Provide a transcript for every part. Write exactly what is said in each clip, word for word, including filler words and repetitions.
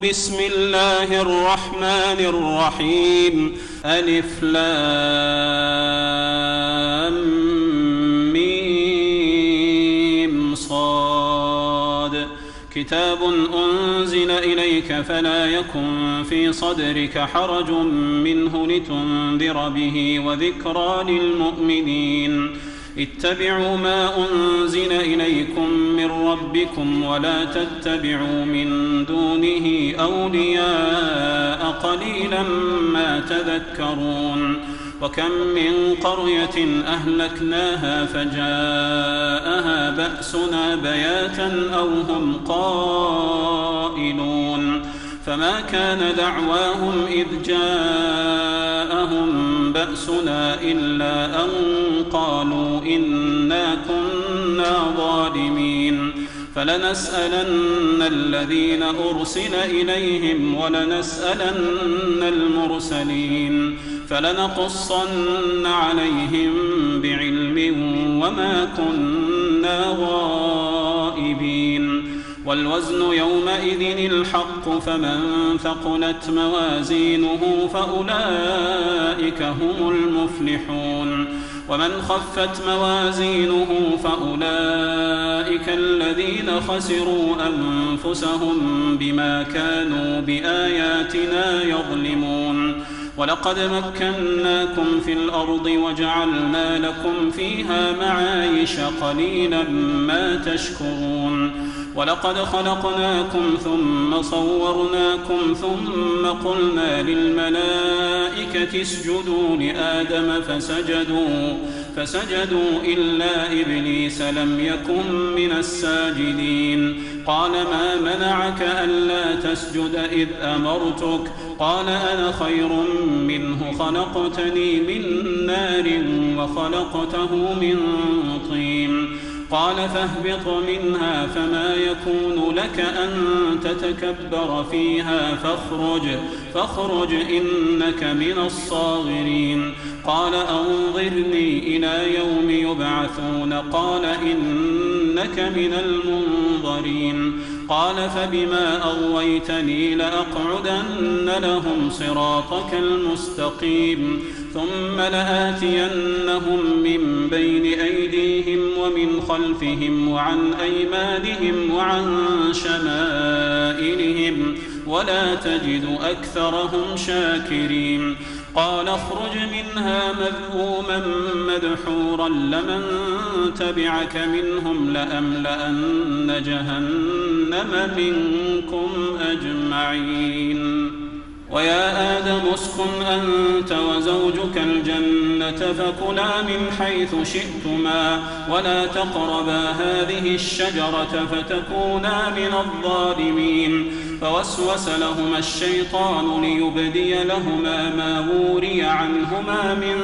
بسم الله الرحمن الرحيم. ألف لام ميم صاد. كتاب أنزل إليك فلا يكن في صدرك حرج منه لتنذر به وذكرى للمؤمنين. اتبعوا ما أنزل إليكم من ربكم ولا تتبعوا من دونه أولياء قليلا ما تذكرون. وكم من قرية أهلكناها فجاءها بأسنا بياتا أو هم قائلون. فما كان دعواهم إذ جاءهم بأسنا إلا أن قالوا إنا كنا ظالمين. فلنسألن الذين أرسل إليهم ولنسألن المرسلين. فلنقصن عليهم بعلم وما كنا غائبين. والوزن يومئذ الحق فمن ثقلت موازينه فأولئك هم المفلحون. ومن خفت موازينه فأولئك الذين خسروا أنفسهم بما كانوا بآياتنا يظلمون. ولقد مكناكم في الأرض وجعلنا لكم فيها معايش قليلا ما تشكرون. ولقد خلقناكم ثم صورناكم ثم قلنا للملائكة اسجدوا لآدم فسجدوا فسجدوا إلا إبليس لم يكن من الساجدين. قال ما منعك ألا تسجد إذ أمرتك؟ قال أنا خير منه خلقتني من نار وخلقته من طين. قال فاهبط منها فما يكون لك أن تتكبر فيها فاخرج, فاخرج إنك من الصاغرين. قال أنظرني إلى يوم يبعثون. قال إنك من المنظرين. قال فبما أغويتني لأقعدن لهم صراطك المستقيم ثم لآتينهم من بين أيديهم ومن خلفهم وعن أيمانهم وعن شمائلهم ولا تجد أكثرهم شاكرين. قال اخرج منها مذءوما مدحورا لمن تبعك منهم لأملأن جهنم منكم أجمعين. ويا آدم اسكن أنت وزوجك الجنة فكلا من حيث شئتما ولا تقربا هذه الشجرة فتكونا من الظالمين. فوسوس لهما الشيطان ليبدي لهما ما وري عنهما من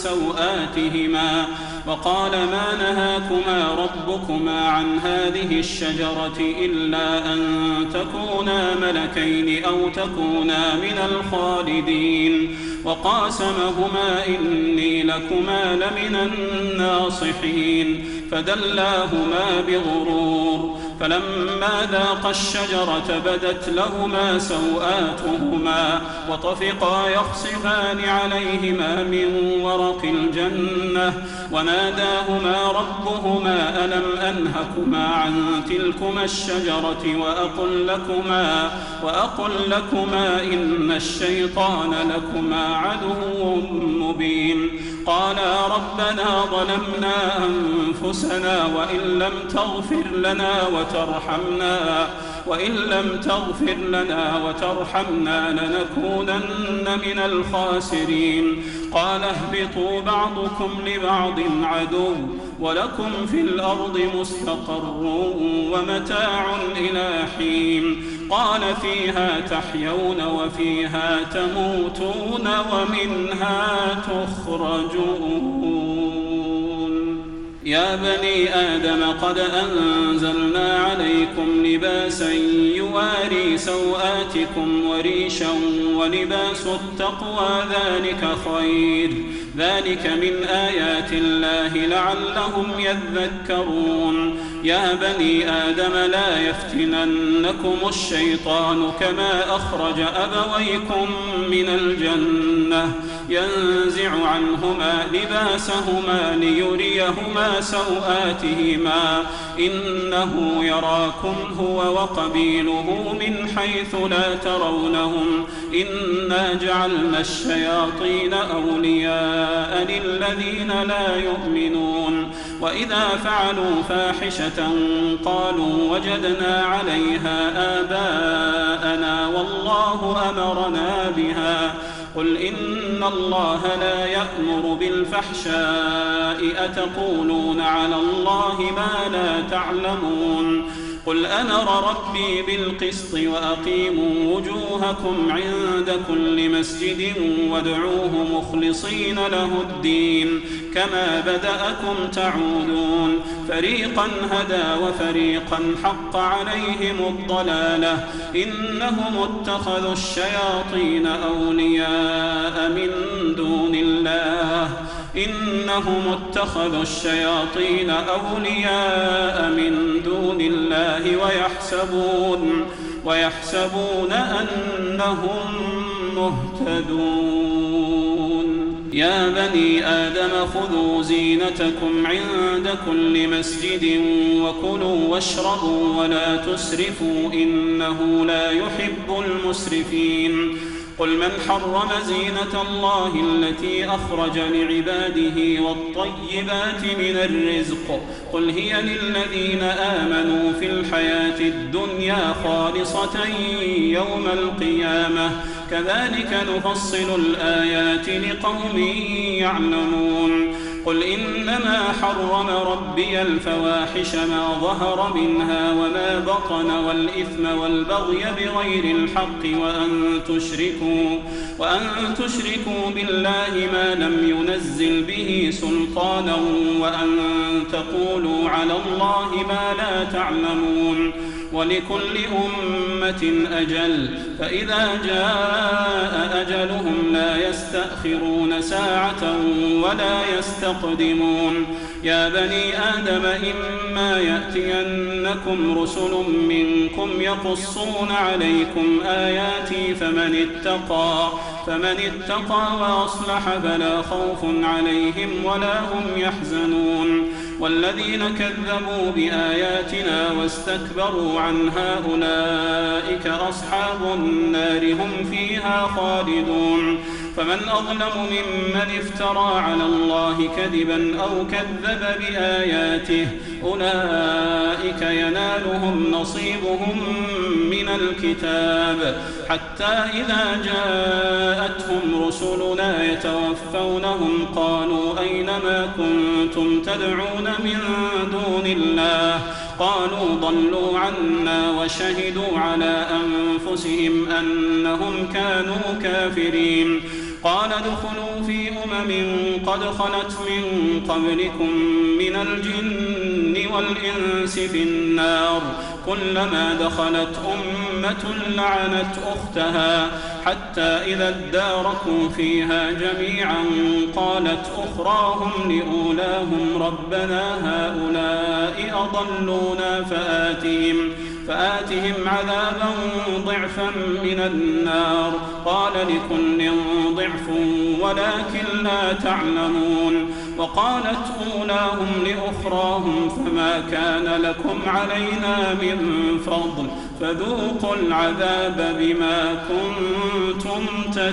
سوآتهما وقال ما نهاكما ربكما عن هذه الشجرة إلا أن تكونا ملكين أو تكونا من الخالدين. وقاسمهما إني لكما لمن الناصحين. فدلاهما بغرور. فلما ذاقا الشجرة بدت لهما سوآتهما وطفقا يخصفان عليهما من ورق الجنة وناداهما ربهما ألم أنهكما عن تلكما الشجرة وأقل لكما, وأقل لكما إن الشيطان لكما عدو مبين. قالا ربنا ظلمنا أنفسنا وإن لم تغفر لنا وترحمنا وإن لم تغفر لنا وترحمنا لنكونن من الخاسرين. قال اهبطوا بعضكم لبعض عدو ولكم في الأرض مستقر ومتاع إلى حين. قال فيها تحيون وفيها تموتون ومنها تخرجون. يا بني آدم قد أنزلنا عليكم لباسا يواري سوآتكم وريشا ولباس التقوى ذلك خير. ذلك من آيات الله لعلهم يذكرون. يا بني آدم لا يفتننكم الشيطان كما أخرج أبويكم من الجنة ينزع عنهما لباسهما ليريهما سوآتهما إنه يراكم هو وقبيله من حيث لا ترونهم إنا جعلنا الشياطين أولياء للذين لا يؤمنون وإذا فعلوا فاحشة قالوا وجدنا عليها آباءنا والله أمرنا بها قل إن الله لا يأمر بالفحشاء أتقولون على الله ما لا تعلمون قل أمر ربي بالقسط وأقيموا وجوهكم عند كل مسجد وادعوه مخلصين له الدين كما بدأكم تعودون فريقا هدى وفريقا حق عليهم الضلالة إنهم اتخذوا الشياطين أولياء من دون الله إنهم اتخذوا الشياطين أولياء من دون الله ويحسبون ويحسبون أنهم مهتدون يا بني آدم خذوا زينتكم عند كل مسجد وكلوا واشربوا ولا تسرفوا إنه لا يحب المسرفين قل من حرم زينة الله التي أخرج لعباده والطيبات من الرزق قل هي للذين آمنوا في الحياة الدنيا خالصة يوم القيامة كذلك نفصل الآيات لقوم يعلمون قل إنما حرم ربي الفواحش ما ظهر منها وما بطن والإثم والبغي بغير الحق وأن تشركوا, وأن تشركوا بالله ما لم ينزل به سلطانا وأن تقولوا على الله ما لا تعلمون ولكل أمة أجل فإذا جاء أجلهم لا يستأخرون ساعة ولا يستقدمون يا بني آدم إما يأتينكم رسل منكم يقصون عليكم آياتي فمن اتقى فمن اتقى وأصلح فلا خوف عليهم ولا هم يحزنون والذين كذبوا بآياتنا واستكبروا عنها أولئك أصحاب النار هم فيها خالدون فمن أظلم ممن افترى على الله كذبا أو كذب بآياته أولئك ينالهم نصيبهم من الكتاب حتى إذا جاءتهم رسلنا يتوفونهم قالوا أين ما كنتم تدعون من دون الله قالوا ضلوا عنا وشهدوا على أنفسهم أنهم كانوا كافرين قال ادخلوا في أمم قد خلت من قبلكم من الجن والإنس في النار كلما دخلت أمة لعنت أختها حتى إذا اداركوا فيها جميعا قالت أخراهم لأولاهم ربنا هؤلاء أضلونا فآتهم فآتهم عذابا ضعفا من النار قال لكل ضعف ولكن لا تعلمون وقالت أولاهم لأخراهم فما كان لكم علينا من فضل فذوقوا العذاب بما كنتم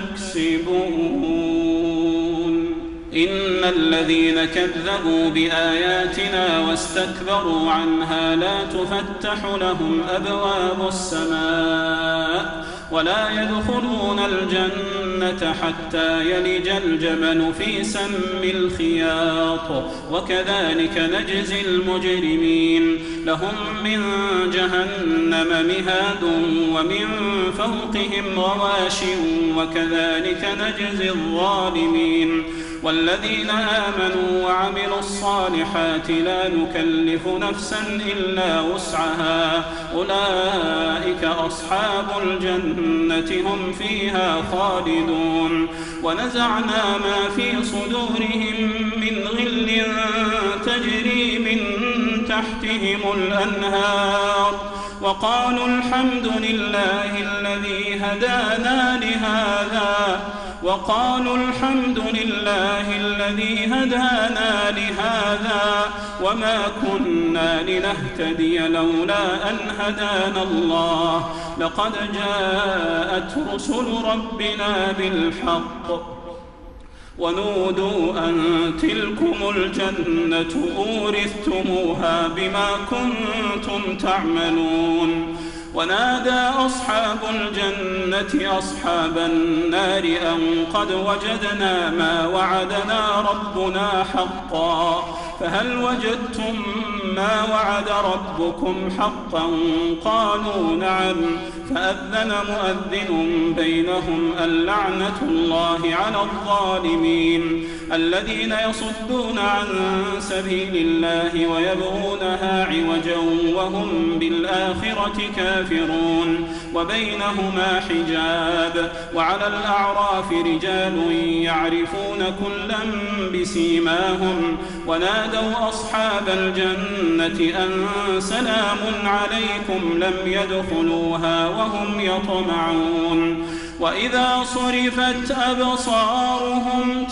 تكسبون إن الذين كذبوا بآياتنا واستكبروا عنها لا تفتح لهم أبواب السماء ولا يدخلون الجنة حتى يلج الجمل في سم الخياط وكذلك نجزي المجرمين لهم من جهنم مهاد ومن فوقهم غواش وكذلك نجزي الظالمين والذين آمنوا وعملوا الصالحات لا نكلف نفسا إلا وسعها أولئك أصحاب الجنة هم فيها خالدون ونزعنا ما في صدورهم من غل تجري من تحتهم الأنهار وقالوا الحمد لله الذي هدانا لهذا وقالوا الحمد لله الذي هدانا لهذا وما كنا لنهتدي لولا أن هدانا الله لقد جاءت رسل ربنا بالحق ونودوا أن تلكم الجنة أورثتموها بما كنتم تعملون ونادى أصحاب الجنة أصحاب النار أن قد وجدنا ما وعدنا ربنا حقا فهل وجدتم ما وعد ربكم حقا قالوا نعم فأذن مؤذن بينهم اللعنة الله على الظالمين الذين يصدون عن سبيل الله ويبغونها عوجا وهم بالآخرة كافرون وبينهما حجاب وعلى الأعراف رجال يعرفون كلا بسيماهم ونادوا أصحاب الجنة أن سلام عليكم لم يدخلوها وهم يطمعون وإذا صرفت أبصارهم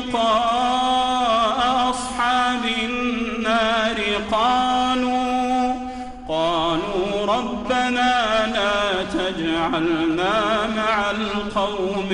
تلقاء أصحاب النار قالوا قالوا ربنا لا تجعلنا مع القوم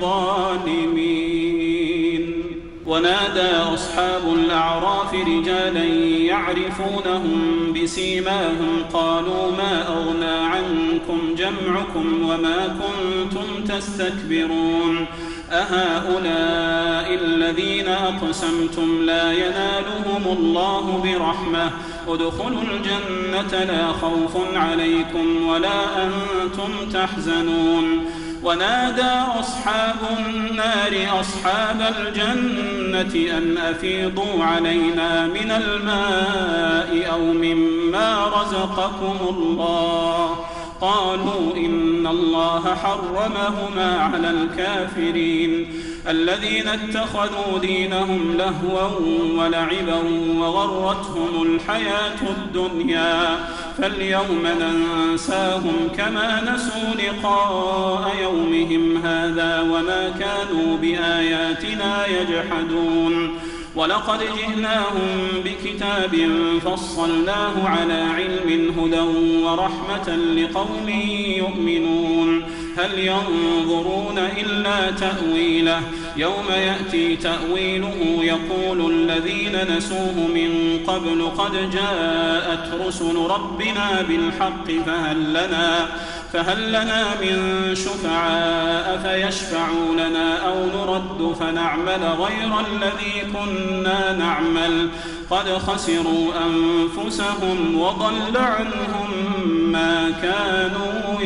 الظالمين ونادى أصحاب الأعراف رجالا يعرفونهم بسيماهم قالوا ما أغنى عنكم جمعكم وما كنتم تستكبرون أهؤلاء الذين أقسمتم لا ينالهم الله برحمة ادخلوا الجنة لا خوف عليكم ولا أنتم تحزنون ونادى أصحاب النار أصحاب الجنة أن أفيضوا علينا من الماء أو مما رزقكم الله قالوا إن الله حرمهما على الكافرين الذين اتخذوا دينهم لهوا ولعبا وغرتهم الحياة الدنيا فاليوم ننساهم كما نسوا لقاء يومهم هذا وما كانوا بآياتنا يجحدون ولقد جئناهم بكتاب فصلناه على علم هدى ورحمة لقوم يؤمنون هل ينظرون إلا تأويله يوم يأتي تأويله يقول الذين نسوه من قبل قد جاءت رسل ربنا بالحق فهل لنا فهل لنا من شفعاء فيشفعوا لنا أو نرد فنعمل غير الذي كنا نعمل قد خسروا أنفسهم وضل عنهم ما كانوا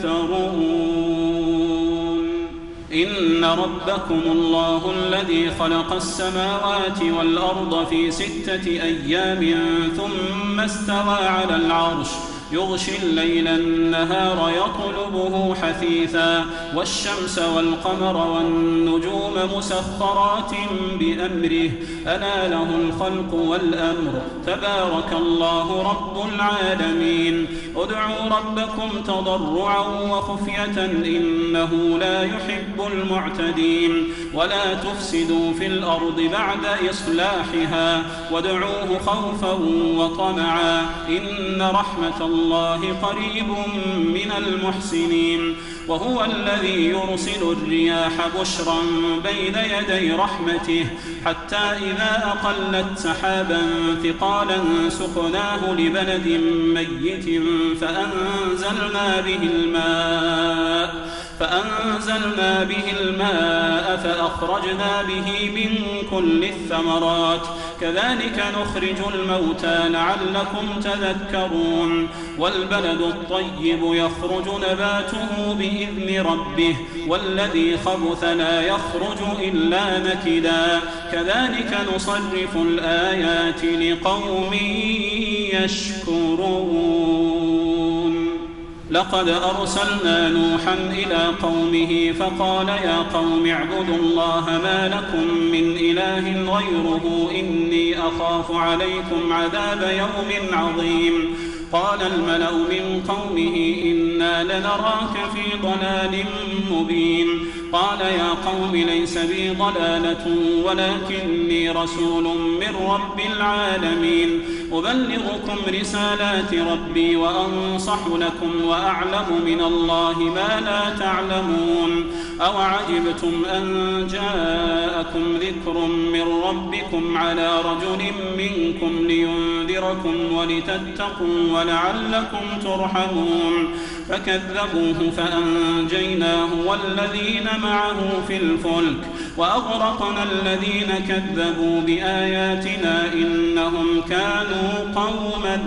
يفترون إن ربكم الله الذي خلق السماوات والأرض في ستة أيام ثم استوى على العرش يغشي الليل النهار يطلبه حثيثا والشمس والقمر والنجوم مسخرات بأمره ألا له الخلق والأمر تبارك الله رب العالمين ادعوا ربكم تضرعا وخفية إنه لا يحب المعتدين ولا تفسدوا في الأرض بعد إصلاحها وادعوه خوفا وطمعا إن رحمة الله الله قريب من المحسنين وهو الذي يرسل الرياح بشرا بين يدي رحمته حتى إذا أقلت سحابا ثقالا سقناه لبلد ميت فأنزلنا به الماء فأنزلنا به الماء فأخرجنا به من كل الثمرات كذلك نخرج الموتى لعلكم تذكرون والبلد الطيب يخرج نباته بإذن ربه والذي خبث لا يخرج إلا نكدا كذلك نصرف الآيات لقوم يشكرون لقد أرسلنا نوحا إلى قومه فقال يا قوم اعبدوا الله ما لكم من إله غيره إني أخاف عليكم عذاب يوم عظيم قال الملأ من قومه إنا لنراك في ضلال مبين قال يا قوم ليس بي ضلالة ولكني رسول من رب العالمين أبلغكم رسالات ربي وأنصح لكم وأعلم من الله ما لا تعلمون أوعجبتم أن جاءكم ذكر من ربكم على رجل منكم لينذركم ولتتقوا ولعلكم ترحمون فكذبوه فأنجيناه والذين معه في الفلك وأغرقنا الذين كذبوا بآياتنا إنهم كانوا قوما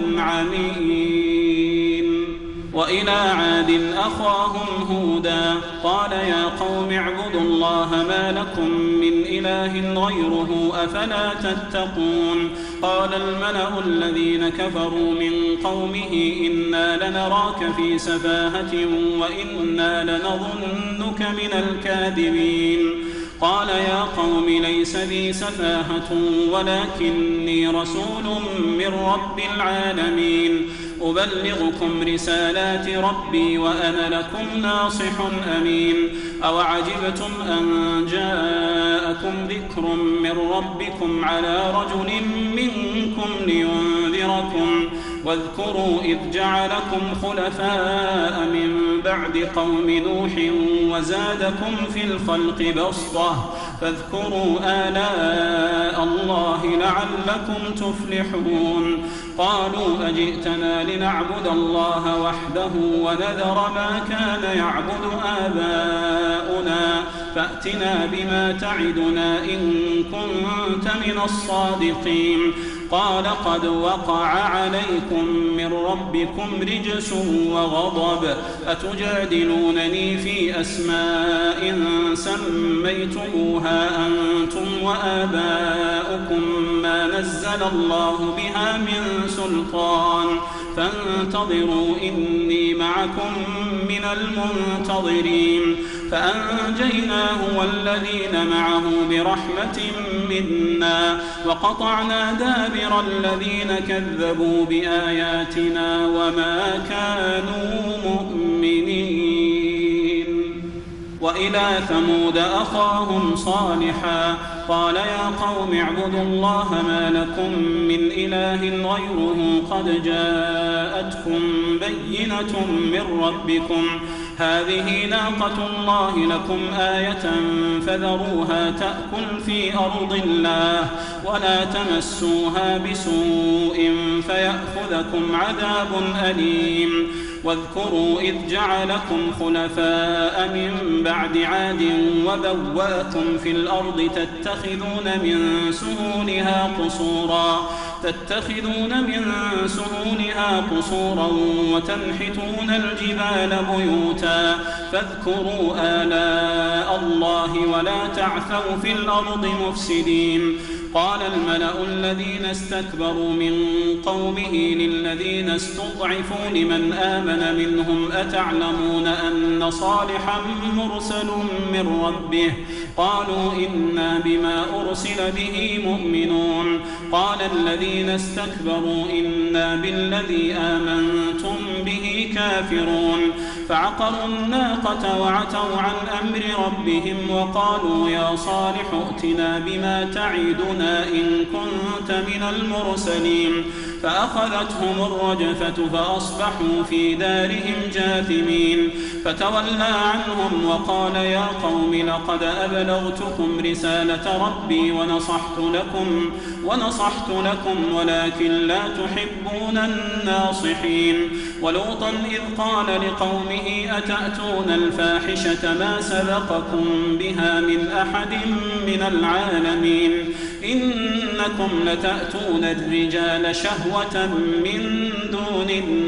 عمين وإلى عاد أخاهم هودا قال يا قوم اعبدوا الله ما لكم من إله غيره أفلا تتقون قال الملأ الذين كفروا من قومه إنا لنراك في سفاهة وإنا لنظنك من الكاذبين قال يا قوم ليس بي سفاهة ولكني رسول من رب العالمين أبلغكم رسالات ربي وأنا لكم ناصح أمين أوعجبتم أن جاءكم ذكر من ربكم على رجل منكم لينذركم واذكروا إذ جعلكم خلفاء من بعد قوم نوح وزادكم في الخلق بسطة فاذكروا آلاء الله لعلكم تفلحون قالوا أجئتنا لنعبد الله وحده ونذر ما كان يعبد آباؤنا فأتنا بما تعدنا إن كنت من الصادقين قال قد وقع عليكم من ربكم رجس وغضب أتجادلونني في أسماء سميتموها أنتم وآباؤكم ما نزل الله بها من سلطان فانتظروا إني معكم من المنتظرين فأنجيناه والذين معه برحمة منا وقطعنا دابر الذين كذبوا بآياتنا وما كانوا مؤمنين وإلى ثمود أخاهم صالحا قال يا قوم اعبدوا الله ما لكم من إله غيره قد جاءتكم بينة من ربكم هذه ناقة الله لكم آية فذروها تأكل في أرض الله ولا تمسوها بسوء فيأخذكم عذاب أليم واذكروا إذ جعلكم خلفاء من بعد عاد وبوأكم في الأرض تتخذون من سهولها قصورا تتخذون من سهولها قصورا وتنحتون الجبال بيوتا فاذكروا آلاء الله ولا تعثوا في الأرض مفسدين قال الملأ الذين استكبروا من قومه للذين استضعفوا لمن آمن منهم أتعلمون أن صالحا مرسل من ربه قالوا إنا بما أرسل به مؤمنون قال الذين استكبروا إنا بالذي آمنتم به كافرون فعقروا الناقة وعتوا عن أمر ربهم وقالوا يا صالح ائتنا بما تعدنا إن كنت من المرسلين فأخذتهم الرجفة فأصبحوا في دارهم جاثمين فتولى عنهم وقال يا قوم لقد أبلغتكم رسالة ربي ونصحت لكم ونصحت لكم ولكن لا تحبون الناصحين ولوطا إذ قال لقومه أتأتون الفاحشة ما سبقكم بها من أحد من العالمين إنكم لتأتون الرجال شهوة من دون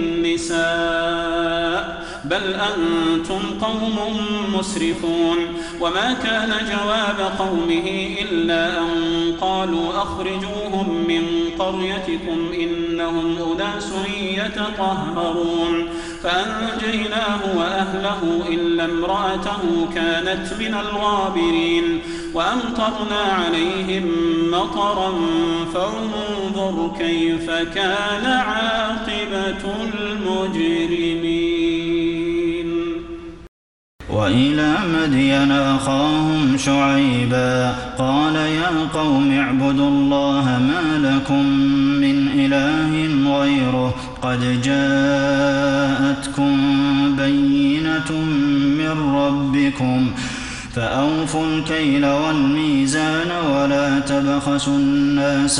النساء بل أنتم قوم مسرفون وما كان جواب قومه إلا أن قالوا أخرجوهم من قريتكم إنهم أناس يتطهرون فأنجيناه وأهله إلا امرأته كانت من الغابرين وأمطرنا عليهم مطرا فانظر كيف كان عاقبة المجرمين. وإلى مدين أخاهم شعيبا قال يا قوم اعبدوا الله ما لكم من إله غيره قد جاءتكم بينة من ربكم فأوفوا الكيل والميزان ولا تبخسوا الناس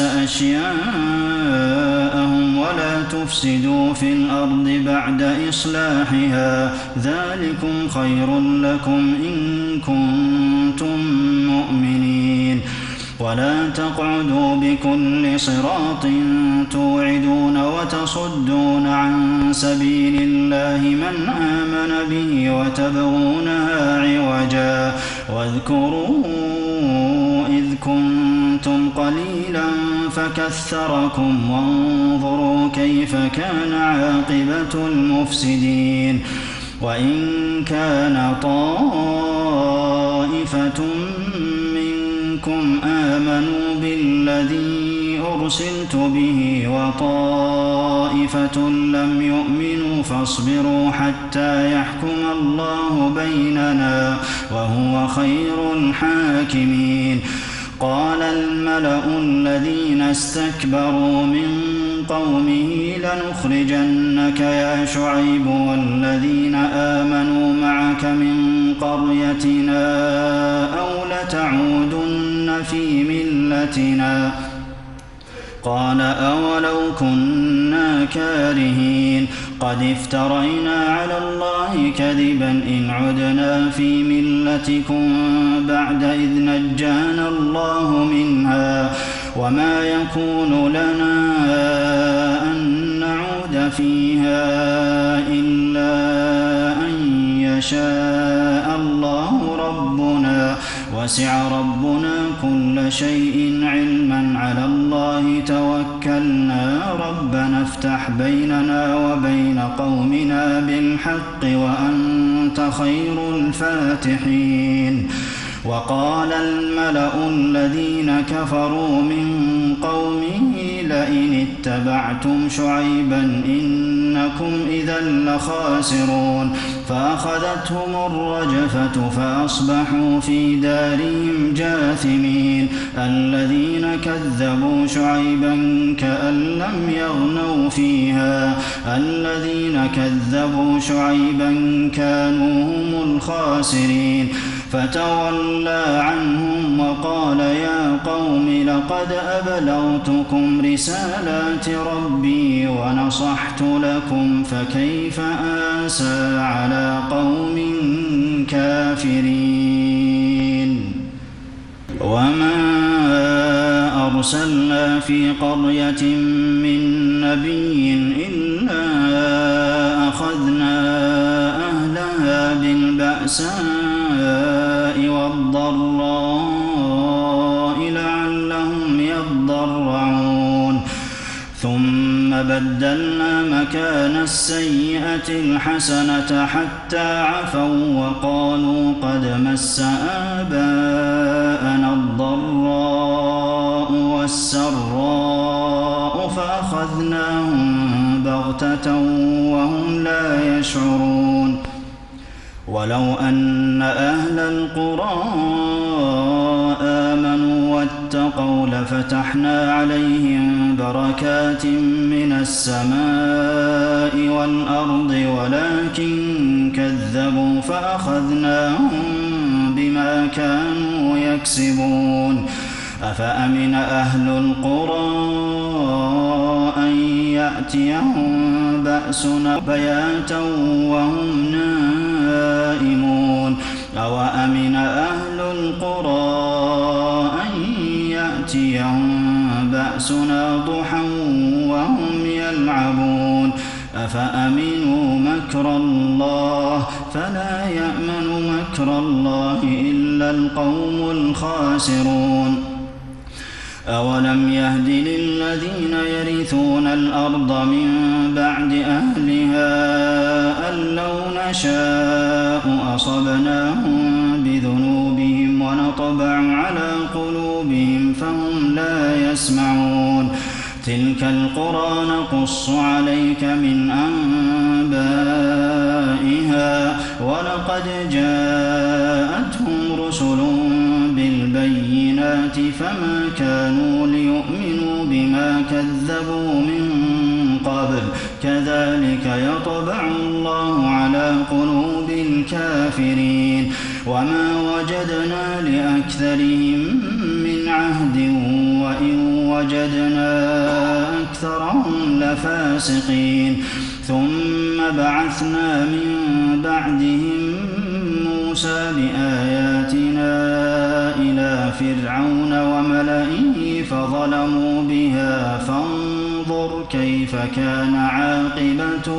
أشياءهم ولا تفسدوا في الأرض بعد إصلاحها ذلكم خير لكم إن كنتم مؤمنين. ولا تقعدوا بكل صراط توعدون وتصدون عن سبيل الله من آمن به وتبغونها عوجا واذكروا إذ كنتم قليلا فكثركم وانظروا كيف كان عاقبة المفسدين. وإن كان طائفة منكم آمنوا بالذي أرسلت به وطائفة لم يؤمنوا فاصبروا حتى يحكم الله بيننا وهو خير الحاكمين. قال الملأ الذين استكبروا من قومه لنخرجنك يا شعيب والذين آمنوا معك من قريتنا أو لتعودن في ملتنا قال أولو كنا كارهين قد افترينا على الله كذبا إن عدنا في ملتكم بعد إذ نجانا الله منها وما يكون لنا أن نعود فيها إلا أن يشاء الله ربنا وسع ربنا كل شيء علما على الله توكلنا ربنا افتح بيننا وبين قومنا بالحق وأنت خير الفاتحين. وقال الملأ الذين كفروا من قومه لئن اتبعتم شعيبا إنكم إذا لخاسرون فأخذتهم الرجفة فأصبحوا في دارهم جاثمين. الذين كذبوا شعيبا كأن لم يغنوا فيها الذين كذبوا شعيبا كانوا هم الخاسرين. فتولى عنهم وقال يا قوم لقد أبلغتكم رسالات ربي ونصحت لكم فكيف آسى على قوم كافرين. وما أرسلنا في قرية من نبي إلا أخذنا أهلها بالبأساء والضراء لعلهم يضرعون ثم بدلنا مكان السيئة الحسنة حتى عفوا وقالوا قد مس آباءنا الضراء والسراء فأخذناهم بغتة وهم لا يشعرون. ولو أن أهل القرى آمنوا واتقوا لفتحنا عليهم بركات من السماء والأرض ولكن كذبوا فأخذناهم بما كانوا يكسبون. أفأمن أهل القرى أن يأتيهم بأسنا بياتا وهم نائمون أو أمن أهل القرى أن يأتيهم بأسنا ضحى وهم يلعبون. أفأمنوا مكر الله فلا يأمن مكر الله إلا القوم الخاسرون. أولم يهد للذين يرثون الأرض من بعد أهلها أن لو نشاء أصبناهم بذنوبهم ونطبع على قلوبهم فهم لا يسمعون تلك القرى نقص عليك من أنبائها ولقد جاءتهم رسل بالبينات فما كانوا ليؤمنوا بما كذبوا من قبل كذلك يطبع الله على قلوب الكافرين وما وجدنا لأكثرهم من عهد وإن وجدنا أكثرهم لفاسقين ثم بعثنا من بعدهم موسى بآياتنا إلى فرعون وملئه فظلموا بها فانظر كيف كان عاقبة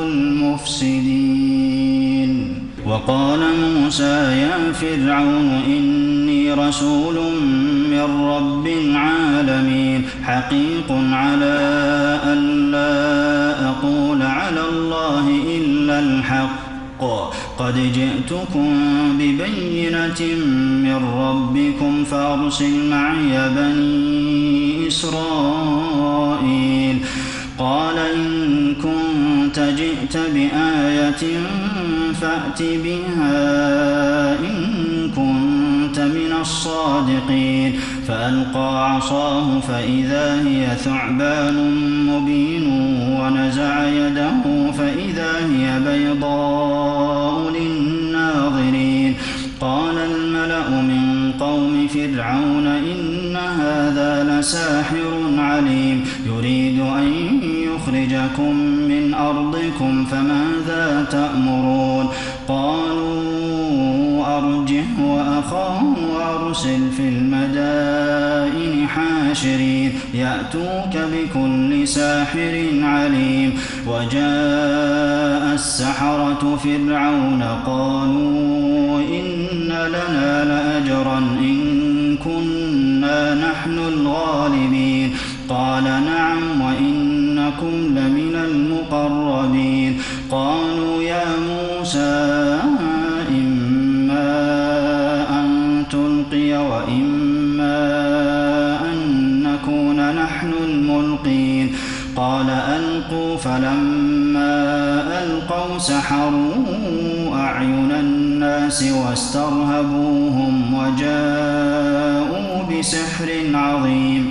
المفسدين وقال موسى يا فرعون إني رسول من رب العالمين حقيق على أن لا أقول على الله إلا الحق قد جئتكم ببينة من ربكم فأرسل معي بني إسرائيل قال إن كنت جئت بآية فأت بها إن كنت من الصادقين فألقى عصاه فإذا هي ثعبان مبين ونزع يده فإذا هي بيضاء للناظرين قال الملأ من قوم فرعون إن هذا لساحر عليم يريد أن يخرجكم من أرضكم فماذا تأمرون قالوا أرجه وأخاه وأرسل في المدائن حاشرين يأتوك بكل ساحر عليم وجاء السحرة فرعون قالوا إن لنا لأجرا إن كنا نحن الغالبين قال نعم وإنكم لمن المقربين قالوا يا موسى إما أن تلقي وإما أن نكون نحن الملقين قال ألقوا فلما ألقوا سحروا أعين الناس واسترهبوهم وجاءوا بسحر عظيم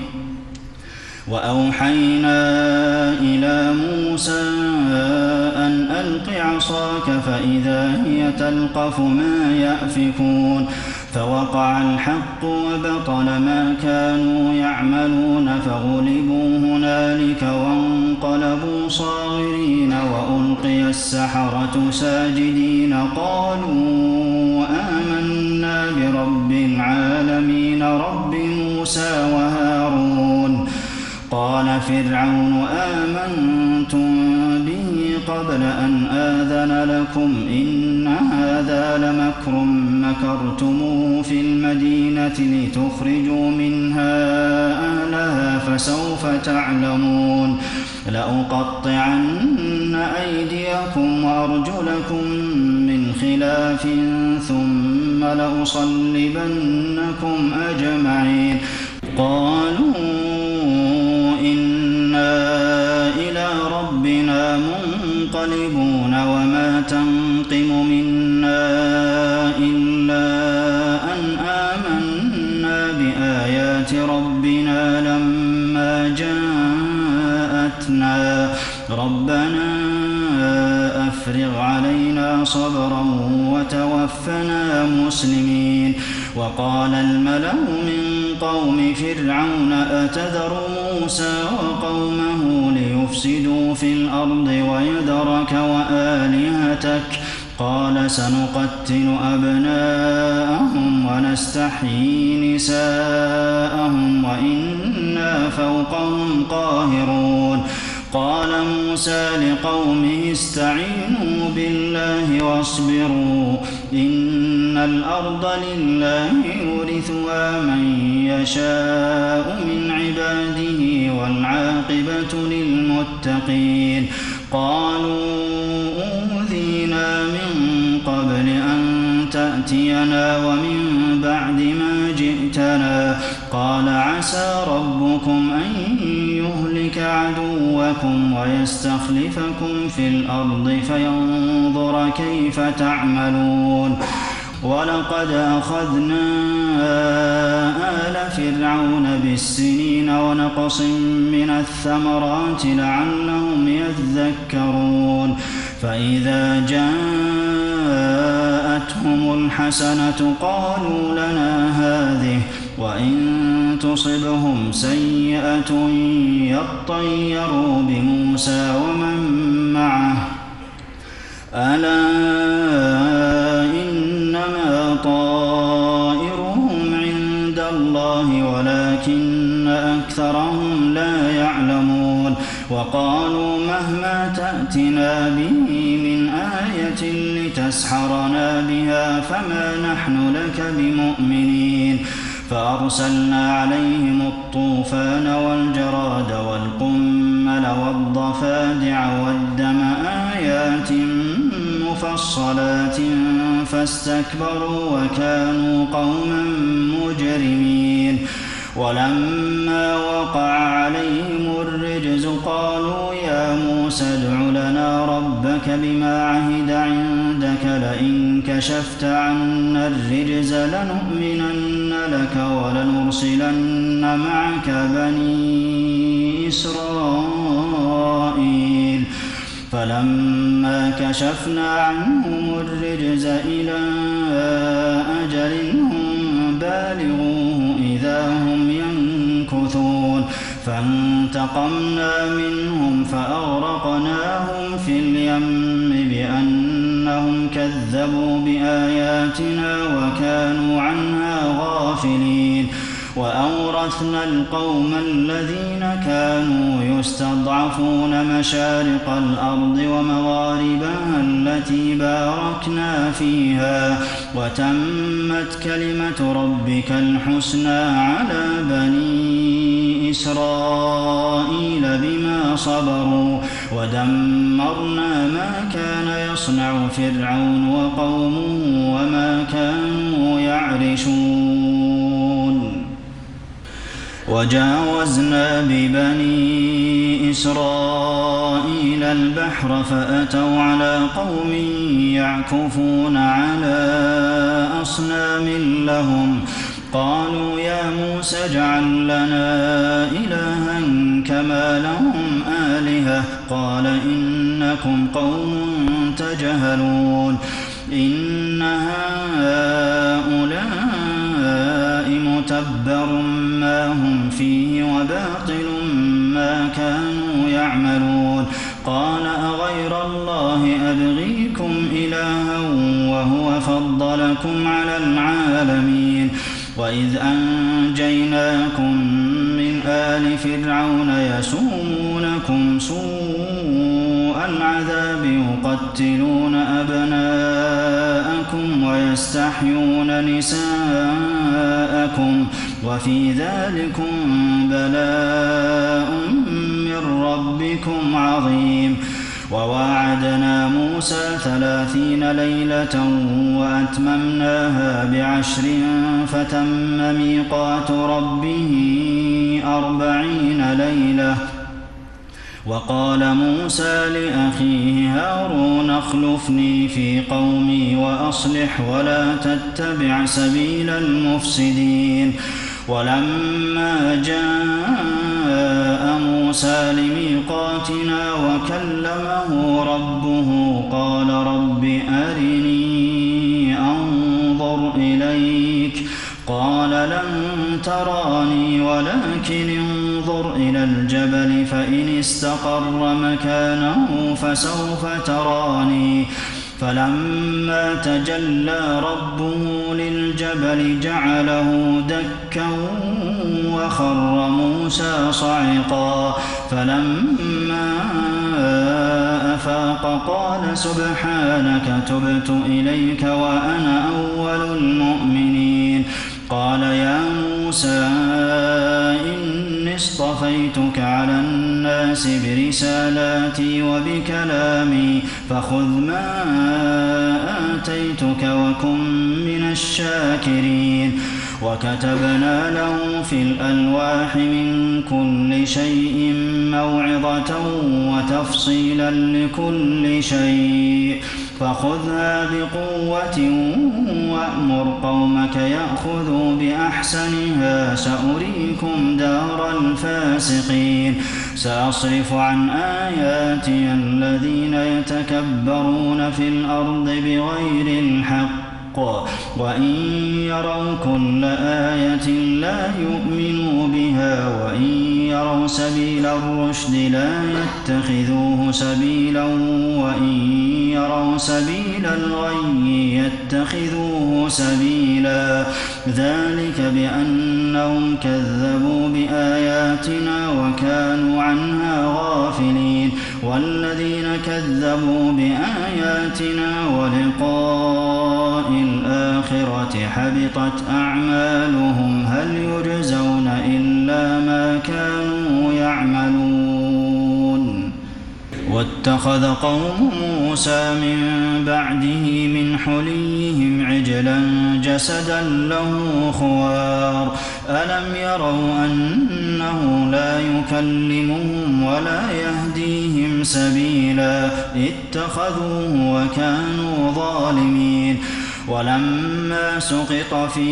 وأوحينا إلى موسى أن ألق عصاك فإذا هي تلقف ما يأفكون فوقع الحق وبطل ما كانوا يعملون فغلبوا هنالك وانقلبوا صاغرين وألقي السحرة ساجدين قالوا آمنا برب العالمين رب موسى وهارون قال فرعون آمنتم به قبل أن آذن لكم إن هذا لمكر مكرتموه في المدينة لتخرجوا منها أهلها فسوف تعلمون لأقطعن أيديكم وأرجلكم من خلاف ثم لأصلبنكم أجمعين قالوا إنا إلى ربنا منقلبون وما تنقم منا إلا أن آمنا بآيات ربنا لما جاءتنا ربنا أفرغ علينا صبرا وتوفنا مسلمين وقال الملأ من قوم فرعون أتذر موسى وقومه ليفسدوا في الأرض ويذرك وآلهتك قال سنقتل أبناءهم ونستحيي نساءهم وإنا فوقهم قاهرون قال موسى لقومه استعينوا بالله واصبروا إن الأرض لله يورثها من يشاء من عباده والعاقبة للمتقين قالوا أوذينا من قبل أن تأتينا ومن بعد ما جئتنا قال عسى ربكم أن يهلك عدوكم ويستخلفكم في الأرض فينظر كيف تعملون ولقد أخذنا آل فرعون بالسنين ونقص من الثمرات لعلهم يذكرون فإذا جاءتهم الحسنة قالوا لنا هذه وإن تصبهم سيئة يطيروا بموسى ومن معه ألا إنما طائرهم عند الله ولكن أكثرهم لا يعلمون وقالوا مهما تأتنا به من آية لتسحرنا بها فما نحن لك بمؤمنين فأرسلنا عليهم الطوفان والجراد والقمل والضفادع والدم آيات مفصلات فاستكبروا وكانوا قوما مجرمين ولما وقع عليهم الرجز قالوا يا موسى ادع لنا ربك بما عهد عندك لئن كشفت عنا الرجز لنؤمنن لك ولنرسلن معك بني إسرائيل فلما كشفنا عنهم الرجز إلى أجل هم بالغوه إذا هم ينكثون فانتقمنا منهم فأغرقناهم في اليم بأنهم كذبوا بآياتنا وكانوا عنها غافلين وأورثنا القوم الذين كانوا يستضعفون مشارق الأرض ومغاربها التي باركنا فيها وتمت كلمة ربك الحسنى على بني إسرائيل بما صبروا ودمرنا ما كان يصنع فرعون وقومه وما كانوا يعرشون وجاوزنا ببني إسرائيل البحر فأتوا على قوم يعكفون على أصنام لهم قالوا يا موسى اجعل لنا إلها كما لهم آلهة قال إنكم قوم تجهلون إن هؤلاء متبر ما هم فيه وباطل ما كانوا يعملون قال أغير الله أبغيكم إلها وهو فضلكم على العالمين وإذ أنجيناكم من آل فرعون يسومونكم سوء العذاب يقتلون أبناءكم ويستحيون نساءكم وفي ذلكم بلاء من ربكم عظيم وواعدنا موسى ثلاثين ليلة وأتممناها بعشر فتم ميقات ربه أربعين ليلة وقال موسى لأخيه هارون اخلفني في قومي وأصلح ولا تتبع سبيل المفسدين ولما جاء موسى لميقاتنا وكلمه ربه قال رب أرني أنظر إليك قال لن تراني ولكن انظر إلى الجبل فإن استقر مكانه فسوف تراني فلما تجلى ربه للجبل جعله دكا وخر موسى صعقا فلما أفاق قال سبحانك تبت إليك وأنا أول المؤمنين قال يا موسى إني اصطفيتك على الناس برسالاتي وبكلامي فخذ ما آتيتك وكن من الشاكرين وكتبنا له في الألواح من كل شيء موعظة وتفصيلا لكل شيء فخذها بقوة وأمر قومك يأخذوا بأحسنها سأريكم دار الفاسقين سأصرف عن آياتي الذين يتكبرون في الأرض بغير الحق وإن يروا كل آية لا يؤمنوا بها وإن يروا سبيل الرشد لا يتخذوه سبيلا وإن يروا سبيل الغي يتخذوه سبيلا ذلك بأنهم كذبوا بآياتنا وكانوا عنها غافلين والذين كذبوا بآياتنا ولقاء الآخرة حبطت أعمالهم هل يجزون إلا ما كانوا يعملون واتخذ قوم موسى من بعده من حليهم عجلا جسدا له خوار ألم يروا أنه لا يكلمهم ولا يهديهم سبيلا اتخذوه وكانوا ظالمين ولما سقط في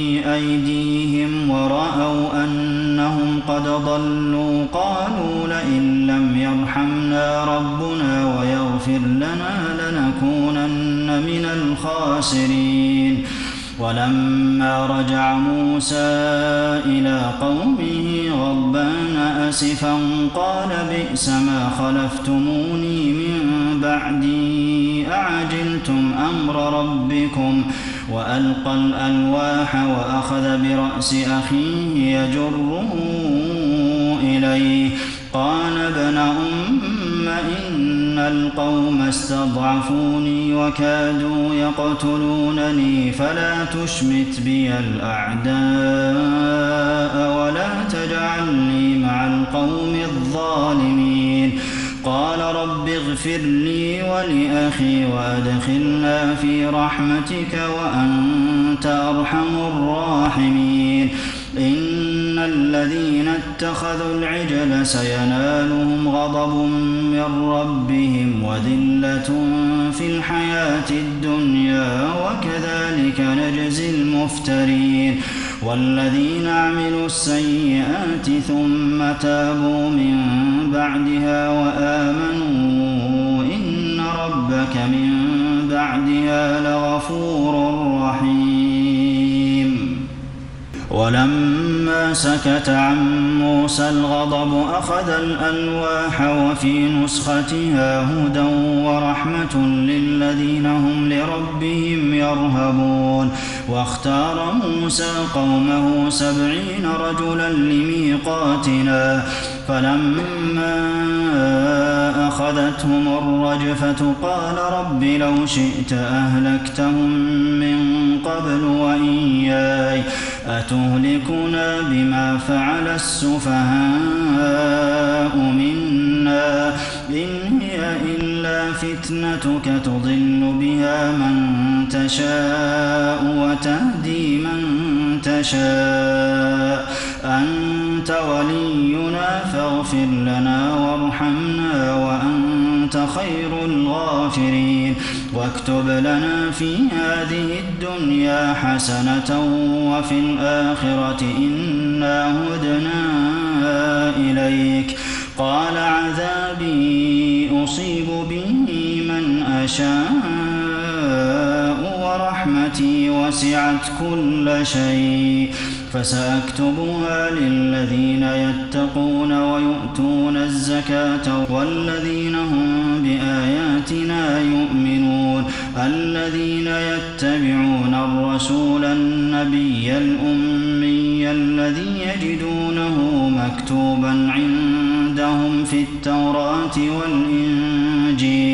أيديهم ورأوا أنهم قد ضلوا قالوا لئن لم يرحمنا ربنا ويغفر لنا لنكونن من الخاسرين ولما رجع موسى إلى قومه غضبان أسفا قال بئس ما خلفتموني من بعدي أعجلتم أمر ربكم وألقى الألواح وأخذ برأس أخيه يجره إليه قال ابن أم إن القوم استضعفوني وكادوا يقتلونني فلا تشمت بي الأعداء ولا تجعلني مع القوم الظالمين قال رب اغفر لي ولأخي وأدخلنا في رحمتك وأنت أرحم الراحمين إن الذين اتخذوا العجل سينالهم غضب من ربهم وذلة في الحياة الدنيا وكذلك نجزي المفترين والذين عملوا السيئات ثم تابوا من بعدها وآمنوا إن ربك من بعدها لغفور رحيم ولما سكت عن موسى الغضب أخذ الألواح وفي نسختها هدى ورحمة للذين هم لربهم يرهبون واختار موسى قومه سبعين رجلا لميقاتنا فلما أخذتهم الرجفة قال رب لو شئت أهلكتهم من قبل وإياي أتهلكنا بما فعل السفهاء منا إن هي إلا فتنتك تضل بها من تشاء وتهدي من تشاء أنت ولينا فاغفر لنا وارحمنا وأنت خير الغافرين واكتب لنا في هذه الدنيا حسنة وفي الآخرة إنا هدنا إليك قال عذابي أصيب به من أشاء ورحمتي وسعت كل شيء فسأكتبها للذين يتقون ويؤتون الزكاة والذين هم بآياتنا يؤمنون الذين يتبعون الرسول النبي الأمي الذي يجدونه مكتوبا عندهم في التوراة والإنجيل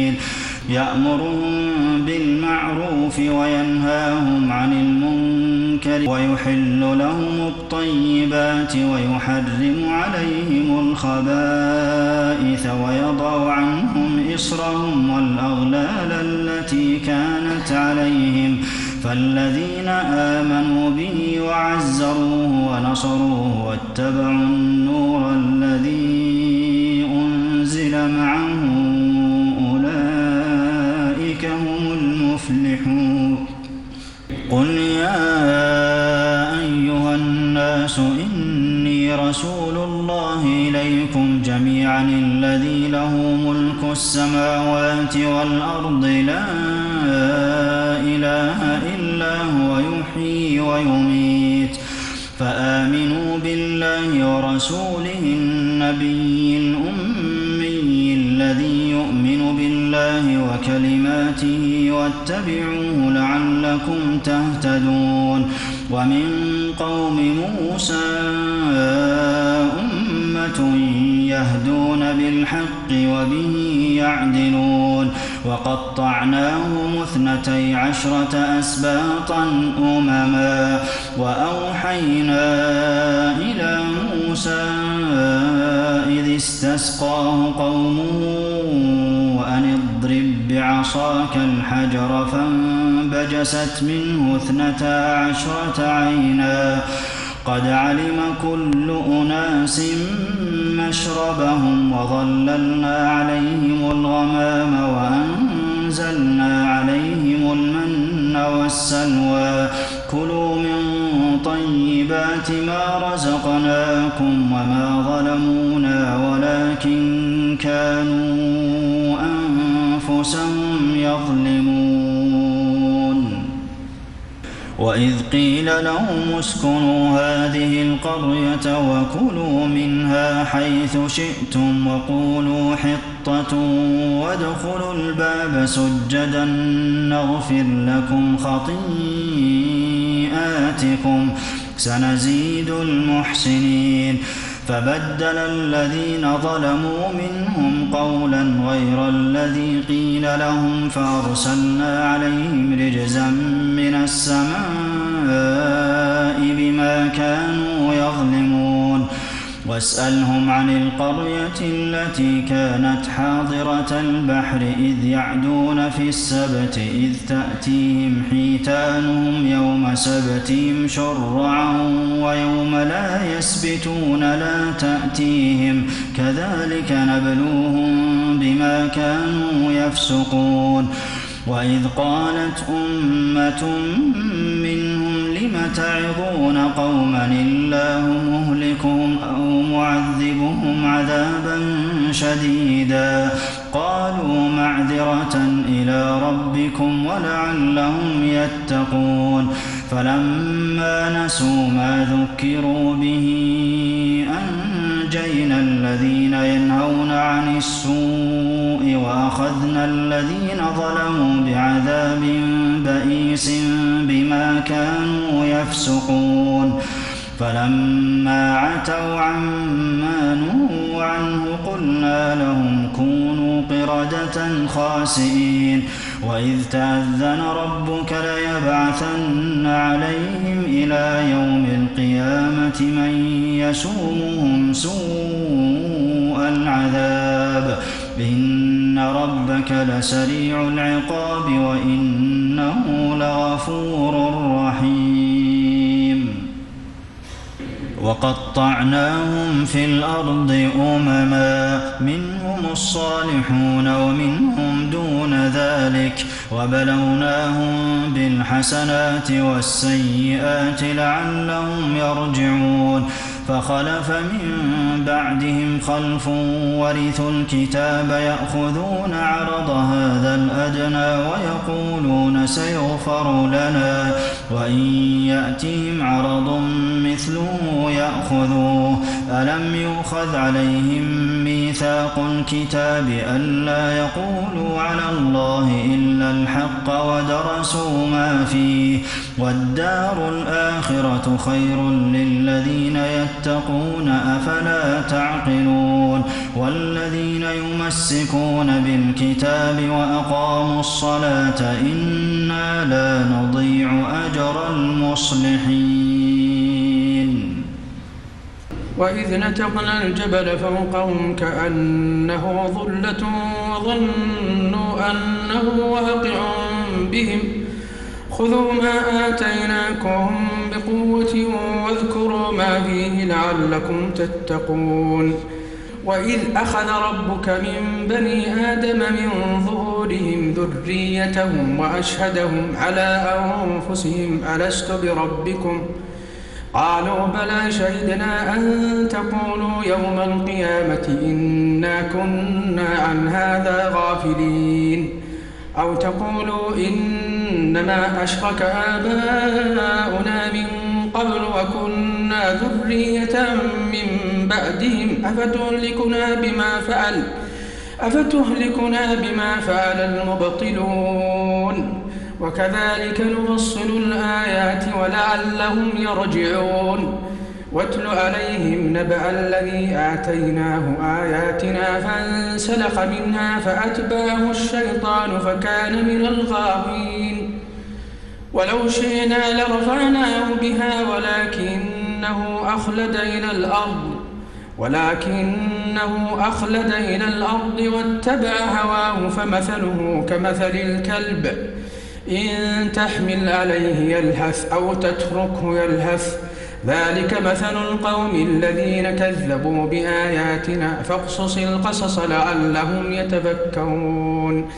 يأمرهم بالمعروف وينهاهم عن المنكر ويحل لهم الطيبات ويحرم عليهم الخبائث ويضع عنهم إصرهم والأغلال التي كانت عليهم فالذين آمنوا به وعزروه ونصروه واتبعوا النور الذي أنزل معه أولئك هم المفلحون. قل يا أيها الناس إني رسول الله إليكم جميعا الذي له ملك السماوات والأرض لا إله إلا هو يحيي ويميت فآمنوا بالله ورسوله النبي الأمي الذي يؤمن بالله وكلماته واتبعوه لعلكم تهتدون. ومن قوم موسى أمة يهدون بالحق وبه يعدلون وقطعناهم اثنتي عشرة أسباطا أمما وأوحينا إلى موسى إذ استسقاه قومه أن اضرب بعصاك الحجر فانبجست منه اثنتا عشرة عينا قد علم كل أناس مشربهم وظللنا عليهم الغمام وأنزلنا عليهم المن والسلوى كلوا من طيبات ما رزقناكم وما ظلمونا ولكن كانوا أنفسهم يظلمون. وإذ قيل لهم اسكنوا هذه القرية وكلوا منها حيث شئتم وقولوا حطة وادخلوا الباب سجدا نغفر لكم خطيئاتكم سنزيد المحسنين. فبدل الذين ظلموا منهم قولا غير الذي قيل لهم فأرسلنا عليهم رجزا من السماء بما كانوا يظلمون. واسألهم عن القرية التي كانت حاضرة البحر إذ يعدون في السبت إذ تأتيهم حيتانهم يوم سبتهم شرعا ويوم لا يسبتون لا تأتيهم كذلك نبلوهم بما كانوا يفسقون. وإذ قالت أمة منهم لم تعظون قوما الله مهلكهم أو معذبهم عذابا شديدا قالوا معذرة إلى ربكم ولعلهم يتقون. فلما نسوا ما ذكروا به أنجينا الذين ينهون عن السوء وأخذنا الذين ظلموا بعذاب بئيس بما كانوا يفسقون. فلما عتوا عما نهوا عنه قلنا لهم كونوا قردة خاسئين. وإذ تأذن ربك ليبعثن عليهم إلى يوم القيامة من يسومهم سوء العذاب إن ربك لسريع العقاب وإنه لغفور رحيم. وقطعناهم في الأرض أمما منهم الصالحون ومنهم دون ذلك وبلوناهم بالحسنات والسيئات لعلهم يرجعون. فخلف من بعدهم خلف ورثوا الكتاب يأخذون عرض هذا الأدنى ويقولون سيغفر لنا وإن يأتهم عرض مثله يأخذوه. ألم يؤخذ عليهم ميثاق الكتاب ألا يقولوا على الله إلا الحق ودرسوا ما فيه والدار الآخرة خير للذين يتقون أفلا تعقلون والذين يمسكون بالكتاب وأقاموا الصلاة إنا لا نضيع أجر المصلحين وإذ نتقنا الجبل فوقهم كأنه ظلة وظنوا أنه واقع بهم خذوا ما آتيناكم بقوة واذكروا ما فيه لعلكم تتقون وإذ أخذ ربك من بني آدم من ظهورهم ذريتهم وأشهدهم على أنفسهم ألست بربكم قالوا بلى شهدنا أن تقولوا يوم القيامة إنا كنا عن هذا غافلين أو تقولوا إنما أشرك آباؤنا من قبل وكنا ذرية من بعدهم أفتهلكنا بما فعل أفتهلكنا بما فعل المبطلون وكذلك نفصل الآيات ولعلهم يرجعون واتل عليهم نبأ الذي آتيناه آياتنا فانسلخ منها فأتبعه الشيطان فكان من الغاوين ولو شئنا لرفعناه بها ولكنه أخلد إلى الأرض ولكنه أخلد إلى الأرض واتبع هواه فمثله كمثل الكلب إن تحمل عليه يلهث أو تتركه يلهث ذلك مثل القوم الذين كذبوا بآياتنا فاقصص القصص لعلهم يتفكرون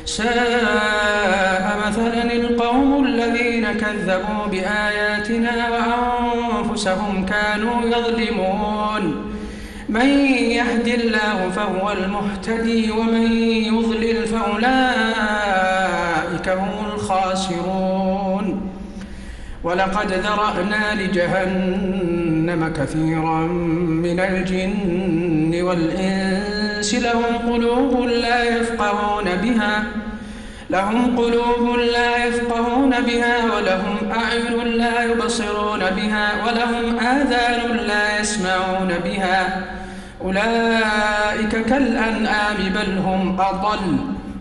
ساء مثلا القوم الذين كذبوا بآياتنا وأنفسهم كانوا يظلمون من يهد الله فهو المهتدي ومن يضلل فأولئك هم الخاسرون ولقد ذرأنا لجهنم كثيرا من الجن والإنس لهم قلوب لا يفقهون بها لهم قلوب لا يفقهون بها ولهم أعين لا يبصرون بها ولهم آذان لا يسمعون بها أولئك كالأنعام بل هم أضل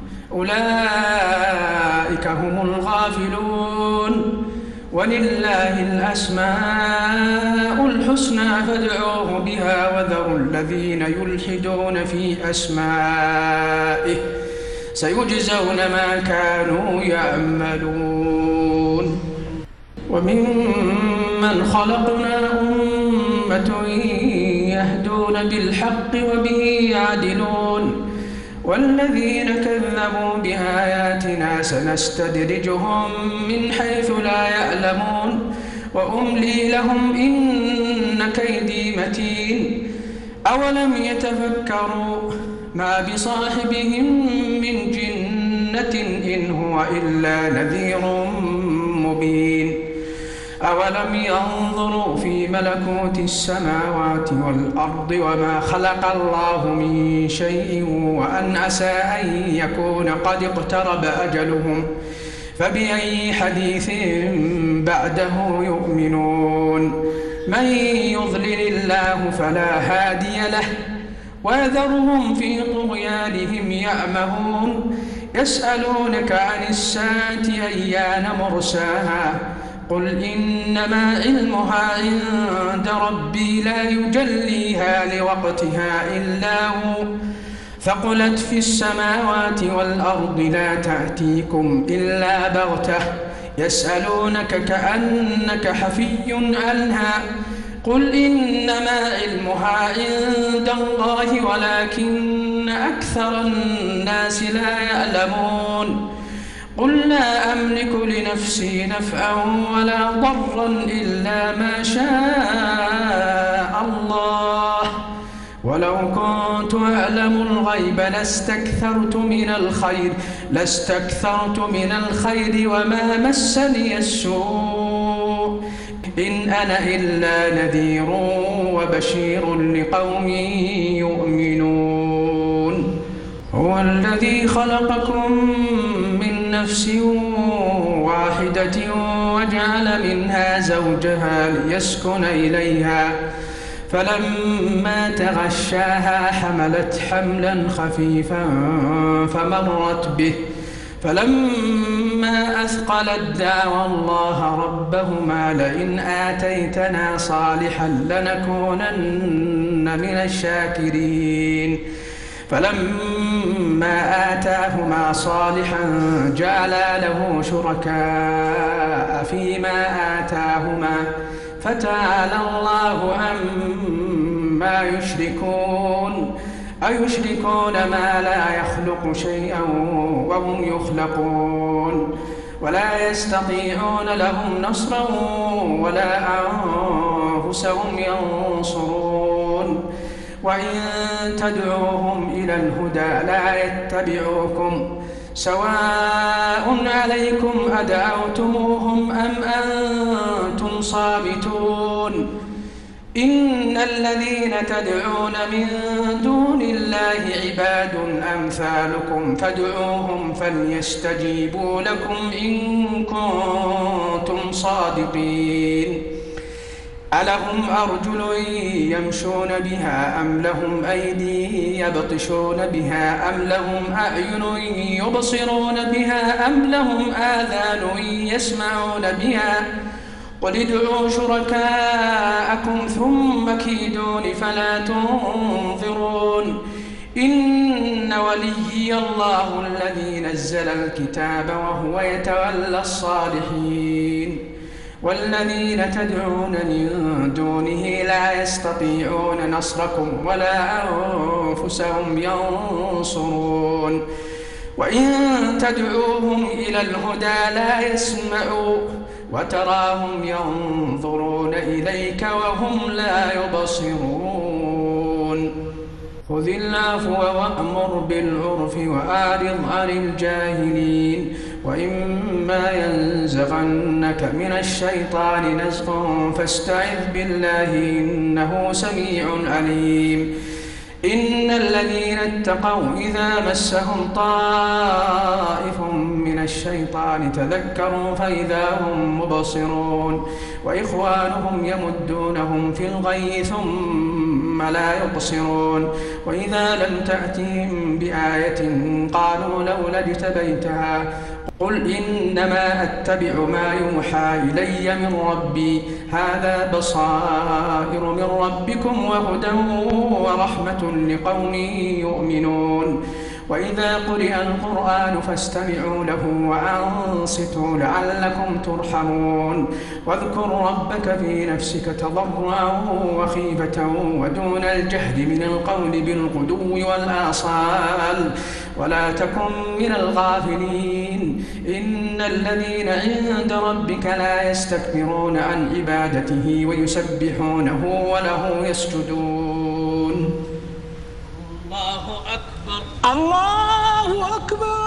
أولئك هم الغافلون ولله الأسماء الحسنى فادعوه بها وذروا الذين يلحدون في أسمائه سيجزون ما كانوا يعملون وممن خلقنا أمة يهدون بالحق وبه يعدلون والذين كذبوا بآياتنا سنستدرجهم من حيث لا يعلمون وأملي لهم إن كيدي متين أولم يتفكروا ما بصاحبهم من جنة إن هو إلا نذير مبين أولم ينظروا في ملكوت السماوات والأرض وما خلق الله من شيء وأن عسى أن يكون قد اقترب أجلهم فبأي حديث بعده يؤمنون من يضلل الله فلا هادي له ويذرهم في طغيانهم يعمهون يسألونك عن الساعة أيان مرساها قل إنما علمها عند ربي لا يجليها لوقتها إلا هو ثقلت في السماوات والأرض لا تأتيكم إلا بغتة يسألونك كأنك حفي عنها قل إنما علمها عند الله ولكن أكثر الناس لا يعلمون قل لا أملك لنفسي نفعا ولا ضرا إلا ما شاء الله ولو كنت أعلم الغيب لاستكثرت من الخير لاستكثرت من الخير وما مسني السوء إن أنا إلا نذير وبشير لقوم يؤمنون هو الذي خلقكم من نفس واحدة وجعل منها زوجها ليسكن إليها فلما تغشاها حملت حملا خفيفا فمرت به فلما أثقلت دعوا الله ربهما لئن آتيتنا صالحا لنكونن من الشاكرين فلما آتاهما صالحا جعلا له شركاء فيما آتاهما فتعالى الله عما يشركون أيشركون ما لا يخلق شيئا وهم يخلقون ولا يستطيعون لهم نصرا ولا أنفسهم ينصرون وإن تدعوهم إلى الهدى لا يتبعوكم سواء عليكم أدعوتموهم أم أنتم صامتون إن الذين تدعون من دون الله عباد أمثالكم فادعوهم فليستجيبوا لكم إن كنتم صادقين ألهم أرجل يمشون بها أم لهم أيدي يبطشون بها أم لهم أعين يبصرون بها أم لهم آذان يسمعون بها قل ادعوا شركاءكم ثم كيدون فلا تنظرون إن وليي الله الذي نزل الكتاب وهو يتولى الصالحين والذين تدعون من دونه لا يستطيعون نصركم ولا أنفسهم ينصرون وإن تدعوهم إلى الهدى لا يسمعوا وتراهم ينظرون إليك وهم لا يبصرون خذ العفو وأمر بالعرف وأعرض عن الجاهلين وإما ينزغنك من الشيطان نزغ فاستعذ بالله إنه سميع عليم إن الذين اتقوا إذا مسهم طائف من الشيطان تذكروا فإذا هم مبصرون وإخوانهم يمدونهم في الغي ثم لا يقصرون وإذا لم تأتهم بآية قالوا لولا اجتبيتها قل إنما أتبع ما يوحى إلي من ربي هذا بصائر من ربكم وهدى ورحمة لقوم يؤمنون وإذا قرئ القرآن فاستمعوا له وأنصتوا لعلكم ترحمون واذكر ربك في نفسك تضرعا وخيفة ودون الجهد من القول بالغدو والآصال ولا تكن من الغافلين إن الذين عند ربك لا يستكبرون عن عبادته ويسبحونه وله يسجدون. الله أكبر الله أكبر.